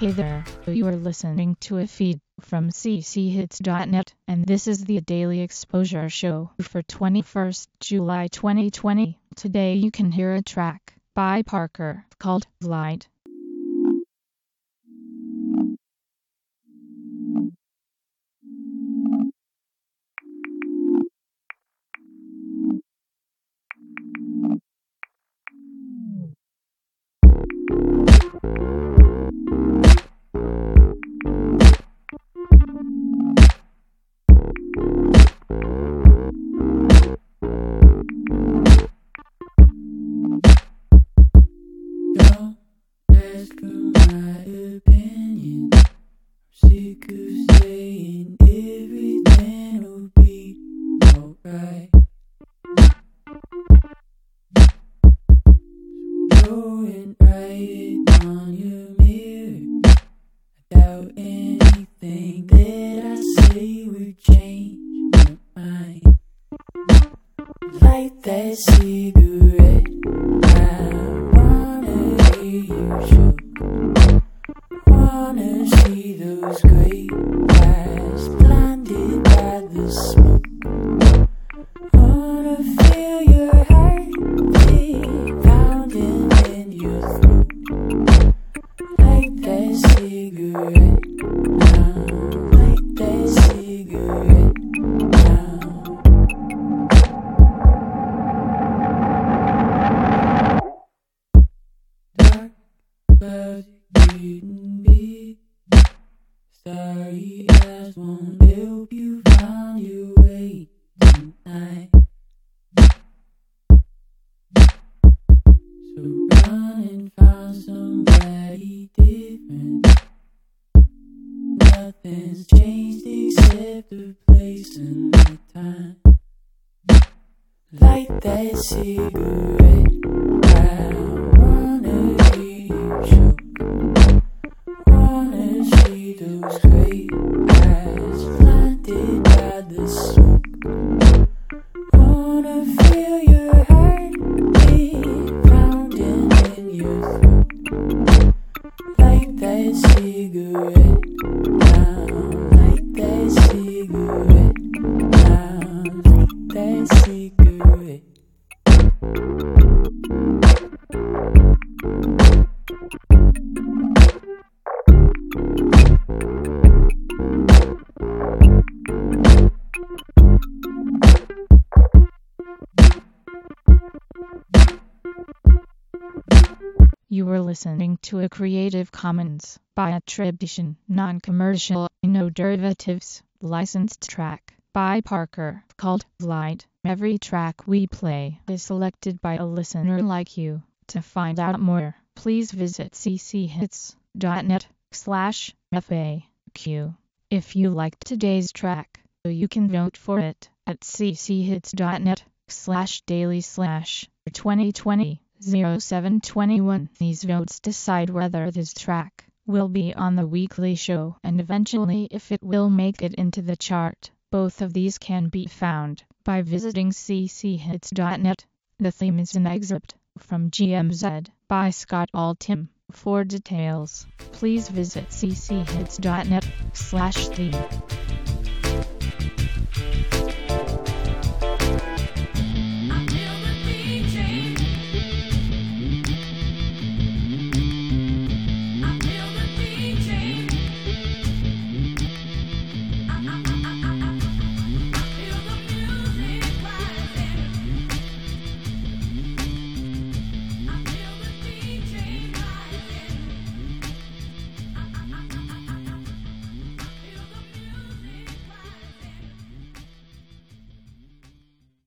Hey there, you are listening to a feed from cchits.net, and this is the Daily Exposure Show for 21st July 2020. Today you can hear a track by Parker called Light. Don't ask for my opinion. I'm sick of saying everything will be alright. Go and write it on your mirror. I doubt anything that I say will change your mind. Light that cigarette. Wanna see those great eyes blinded by the smoke. Wanna feel your heartbeat pounding in your throat. Light that cigarette now. Light that cigarette now. Dark clouds getting big. Starry eyes won't help you find your way tonight. So run and find somebody different. Nothing's changed except the place and the time. Light that cigarette. I wanna hear you choke. Wanna see those great eyes blinded by the smoke. Wanna feel your heartbeat pounding in your throat. Light that cigarette now. Light that cigarette now. Light that cigarette. You were listening to a Creative Commons by attribution, non-commercial, no derivatives, licensed track by Parker called Light. Every track we play is selected by a listener like you. To find out more, please visit cchits.net/FAQ. If you liked today's track, you can vote for it at cchits.net/daily/2020-0721. These votes decide whether this track will be on the weekly show and eventually if it will make it into the chart. Both of these can be found by visiting cchits.net. The theme is an excerpt from GMZ by Scott Altham. For details, please visit cchits.net/theme.